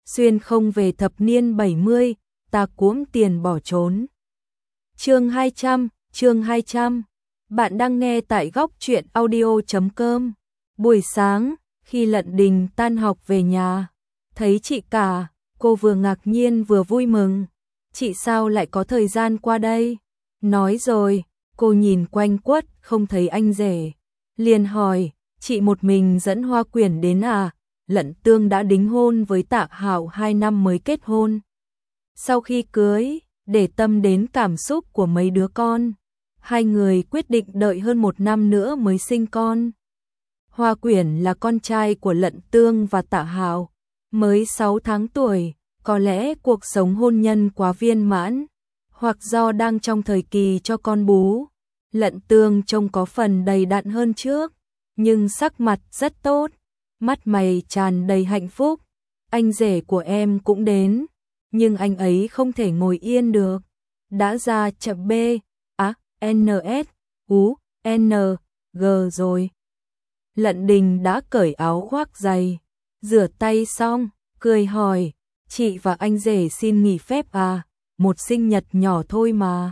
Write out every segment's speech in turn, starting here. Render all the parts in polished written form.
xuyên không về thập niên 70, ta cuỗm tiền bỏ trốn. Chương 200. Bạn đang nghe tại góc truyện audio.com. Buổi sáng, khi Lận Đình tan học về nhà, thấy chị cả, cô vừa ngạc nhiên vừa vui mừng. Chị sao lại có thời gian qua đây? Nói rồi, cô nhìn quanh quất không thấy anh rể. Liền hỏi, chị một mình dẫn Hoa Quyển đến à? Lận Tương đã đính hôn với Tạ Hạo 2 năm mới kết hôn. Sau khi cưới, để tâm đến cảm xúc của mấy đứa con, hai người quyết định đợi hơn 1 năm nữa mới sinh con. Hoa Quyển là con trai của Lận Tương và Tạ Hạo, mới 6 tháng tuổi, có lẽ cuộc sống hôn nhân quá viên mãn, hoặc do đang trong thời kỳ cho con bú. Lận Tương trông có phần đầy đặn hơn trước, nhưng sắc mặt rất tốt, mắt mày tràn đầy hạnh phúc. Anh rể của em cũng đến, nhưng anh ấy không thể ngồi yên được, đã ra chậm B, NS, N, G rồi. Lận Đình đã cởi áo khoác giày, rửa tay xong, cười hỏi, chị và anh rể xin nghỉ phép à, một sinh nhật nhỏ thôi mà.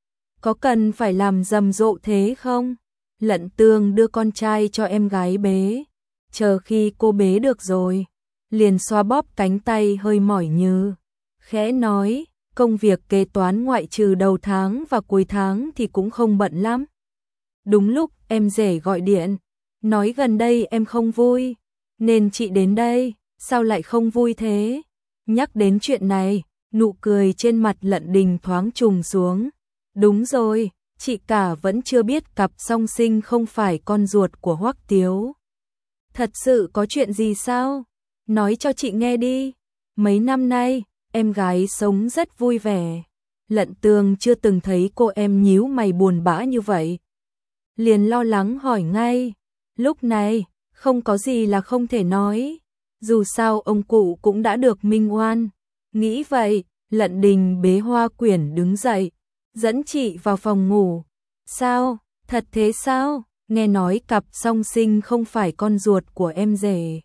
Có cần phải làm rầm rộ thế không? Lận Tương đưa con trai cho em gái bế, chờ khi cô bế được rồi, liền xoa bóp cánh tay hơi mỏi như, khẽ nói, công việc kế toán ngoại trừ đầu tháng và cuối tháng thì cũng không bận lắm. Đúng lúc em rể gọi điện, nói gần đây em không vui, nên chị đến đây, sao lại không vui thế? Nhắc đến chuyện này, nụ cười trên mặt Lận Đình thoáng trùng xuống. Đúng rồi, chị cả vẫn chưa biết cặp song sinh không phải con ruột của Hoắc Tiếu. Thật sự có chuyện gì sao? Nói cho chị nghe đi. Mấy năm nay, em gái sống rất vui vẻ. Lận Tương chưa từng thấy cô em nhíu mày buồn bã như vậy. Liền lo lắng hỏi ngay. Lúc này, không có gì là không thể nói. Dù sao ông cụ cũng đã được minh oan. Nghĩ vậy, Lận Đình bế Hoa Quyển đứng dậy, dẫn chị vào phòng ngủ. Sao? Thật thế sao? Nghe nói cặp song sinh không phải con ruột của em rể.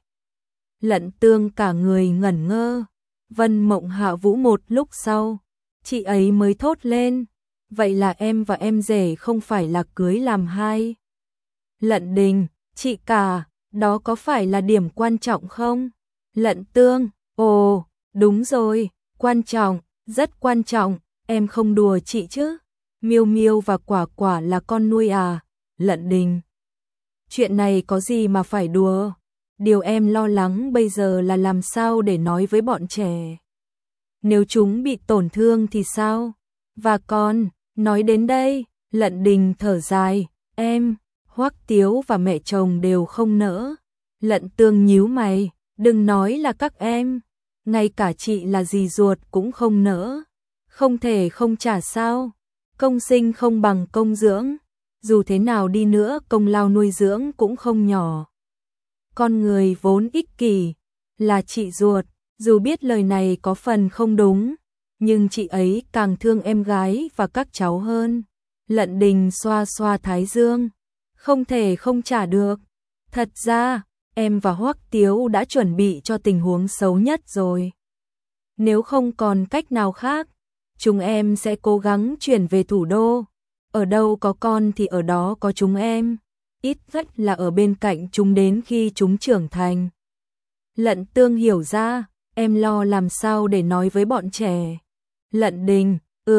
Lận Tương cả người ngẩn ngơ. Vân Mộng Hạ Vũ một lúc sau, chị ấy mới thốt lên, vậy là em và em rể không phải là cưới làm hai. Lận Đình, chị cả, đó có phải là điểm quan trọng không? Lận Tương, ồ, đúng rồi, quan trọng, rất quan trọng, em không đùa chị chứ? Miêu Miêu và Quả Quả là con nuôi à? Lận Đình, chuyện này có gì mà phải đùa? Điều em lo lắng bây giờ là làm sao để nói với bọn trẻ. Nếu chúng bị tổn thương thì sao? Và con, nói đến đây, Lận Đình thở dài, em, Hoắc Tiếu và mẹ chồng đều không nỡ. Lận Tương nhíu mày, đừng nói là các em, ngay cả chị là dì ruột cũng không nỡ. Không thể không trả sao? Công sinh không bằng công dưỡng, dù thế nào đi nữa công lao nuôi dưỡng cũng không nhỏ. Con người vốn ích kỷ, là chị ruột, dù biết lời này có phần không đúng, nhưng chị ấy càng thương em gái và các cháu hơn. Lận Đình xoa xoa thái dương, không thể không trả được. Thật ra, em và Hoắc Tiếu đã chuẩn bị cho tình huống xấu nhất rồi. Nếu không còn cách nào khác, chúng em sẽ cố gắng chuyển về thủ đô. Ở đâu có con thì ở đó có chúng em. Ít nhất là ở bên cạnh chúng đến khi chúng trưởng thành. Lận Tương hiểu ra, em lo làm sao để nói với bọn trẻ. Lận Đình,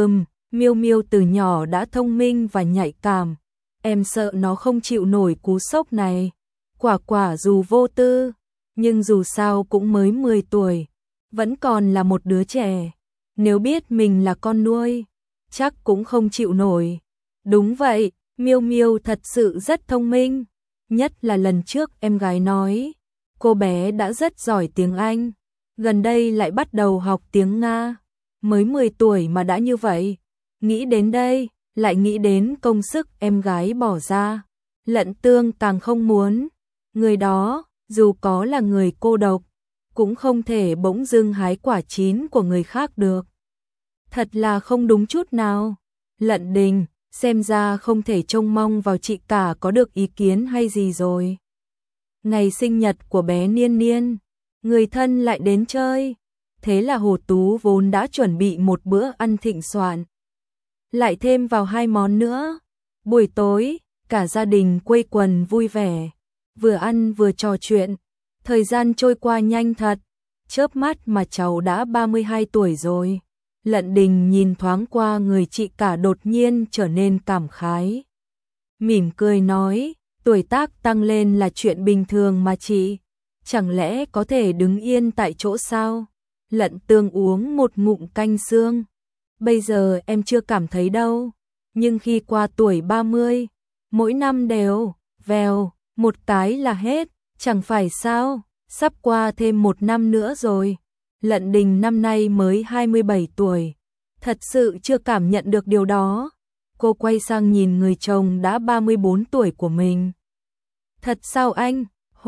Miêu Miêu từ nhỏ đã thông minh và nhạy cảm. Em sợ nó không chịu nổi cú sốc này. Quả Quả dù vô tư, nhưng dù sao cũng mới 10 tuổi, vẫn còn là một đứa trẻ. Nếu biết mình là con nuôi, chắc cũng không chịu nổi. Đúng vậy, Miêu Miêu thật sự rất thông minh, nhất là lần trước em gái nói, cô bé đã rất giỏi tiếng Anh, gần đây lại bắt đầu học tiếng Nga, mới 10 tuổi mà đã như vậy. Nghĩ đến đây, lại nghĩ đến công sức em gái bỏ ra. Lận Tương càng không muốn, người đó, dù có là người cô độc, cũng không thể bỗng dưng hái quả chín của người khác được. Thật là không đúng chút nào. Lận Đình, xem ra không thể trông mong vào chị cả có được ý kiến hay gì rồi. Ngày sinh nhật của bé Niên Niên, người thân lại đến chơi, Thế là Hồ Tú vốn đã chuẩn bị một bữa ăn thịnh soạn, lại thêm vào 2 món nữa. Buổi tối, cả gia đình quây quần vui vẻ, vừa ăn vừa trò chuyện. Thời gian trôi qua nhanh thật, chớp mắt mà cháu đã 32 tuổi rồi. Lận Đình nhìn thoáng qua người chị cả đột nhiên trở nên cảm khái. Mỉm cười nói, tuổi tác tăng lên là chuyện bình thường mà chị, chẳng lẽ có thể đứng yên tại chỗ sao? Lận Tương uống một ngụm canh xương. Bây giờ em chưa cảm thấy đâu, nhưng khi qua tuổi 30, mỗi năm đều, vèo, một cái là hết, chẳng phải sao, sắp qua thêm 1 năm nữa rồi. Lận Đình năm nay mới 27 tuổi, thật sự chưa cảm nhận được điều đó. Cô quay sang nhìn người chồng đã 34 tuổi của mình. Thật sao anh?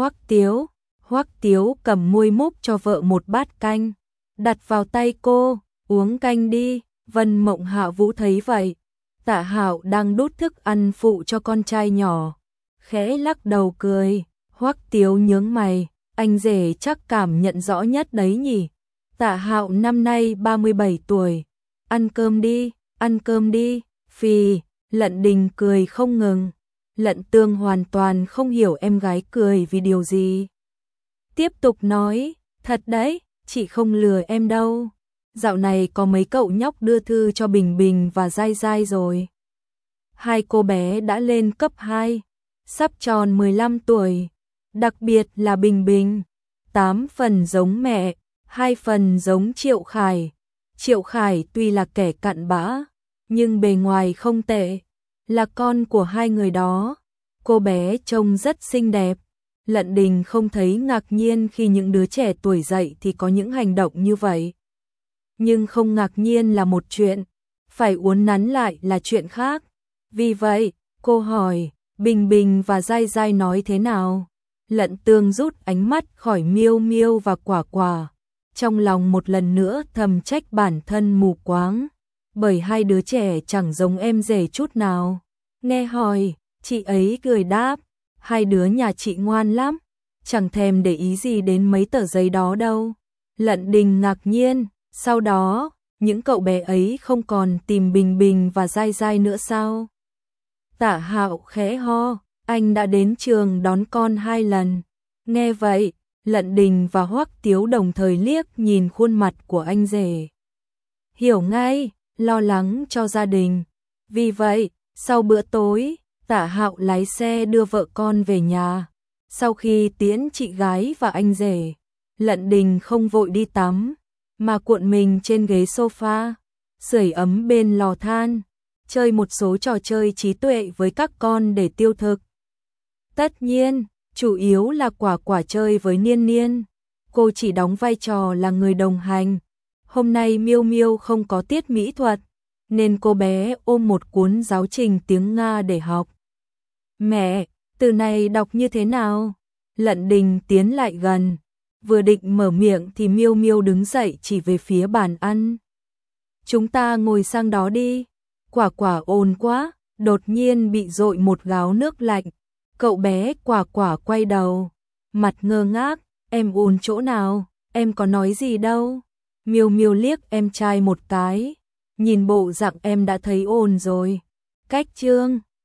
Hoắc Tiếu cầm muôi múc cho vợ một bát canh, đặt vào tay cô, uống canh đi. Vân Mộng Hạ Vũ thấy vậy, Tạ Hạo đang đút thức ăn phụ cho con trai nhỏ, khẽ lắc đầu cười. Hoắc Tiếu nhướng mày, anh rể chắc cảm nhận rõ nhất đấy nhỉ. Tạ Hạo năm nay 37 tuổi, ăn cơm đi, phì. Lận Đình cười không ngừng. Lận Tương hoàn toàn không hiểu em gái cười vì điều gì. Tiếp tục nói, thật đấy, chị không lừa em đâu. Dạo này có mấy cậu nhóc đưa thư cho Bình Bình và Giai Giai rồi. 2 cô bé đã lên cấp 2, sắp tròn 15 tuổi. Đặc biệt là Bình Bình, 8 phần giống mẹ, 2 phần giống Triệu Khải. Triệu Khải tuy là kẻ cặn bã, nhưng bề ngoài không tệ, là con của 2 người đó. Cô bé trông rất xinh đẹp. Lận Đình không thấy ngạc nhiên khi những đứa trẻ tuổi dậy thì có những hành động như vậy. Nhưng không ngạc nhiên là một chuyện, phải uốn nắn lại là chuyện khác. Vì vậy, cô hỏi, Bình Bình và Giai Giai nói thế nào? Lận Tương rút ánh mắt khỏi Miêu Miêu và Quả Quả, trong lòng một lần nữa thầm trách bản thân mù quáng, bởi 2 đứa trẻ chẳng giống em rể chút nào. Nghe hỏi, chị ấy cười đáp, 2 đứa nhà chị ngoan lắm, chẳng thèm để ý gì đến mấy tờ giấy đó đâu. Lận Đình ngạc nhiên, sau đó, những cậu bé ấy không còn tìm Bình Bình và Giai Giai nữa sao? Tạ Hạo khẽ ho, anh đã đến trường đón con 2 lần. Nghe vậy, Lận Đình và Hoắc Tiếu đồng thời liếc nhìn khuôn mặt của anh rể. Hiểu ngay, lo lắng cho gia đình. Vì vậy, sau bữa tối, Tạ Hạo lái xe đưa vợ con về nhà. Sau khi tiễn chị gái và anh rể, Lận Đình không vội đi tắm, mà cuộn mình trên ghế sofa, sưởi ấm bên lò than, chơi một số trò chơi trí tuệ với các con để tiêu thực. Tất nhiên, chủ yếu là Quả Quả chơi với Niên Niên, cô chỉ đóng vai trò là người đồng hành. Hôm nay Miêu Miêu không có tiết mỹ thuật, nên cô bé ôm một cuốn giáo trình tiếng Nga để học. Mẹ, từ này đọc như thế nào? Lận Đình tiến lại gần, vừa định mở miệng thì Miêu Miêu đứng dậy chỉ về phía bàn ăn. Chúng ta ngồi sang đó đi. Quả Quả ồn quá, đột nhiên bị dội một gáo nước lạnh. Cậu bé Quả Quả quay đầu, mặt ngơ ngác, em ồn chỗ nào, em có nói gì đâu. Miêu Miêu liếc em trai một cái, nhìn bộ dạng em đã thấy ồn rồi. Cách chương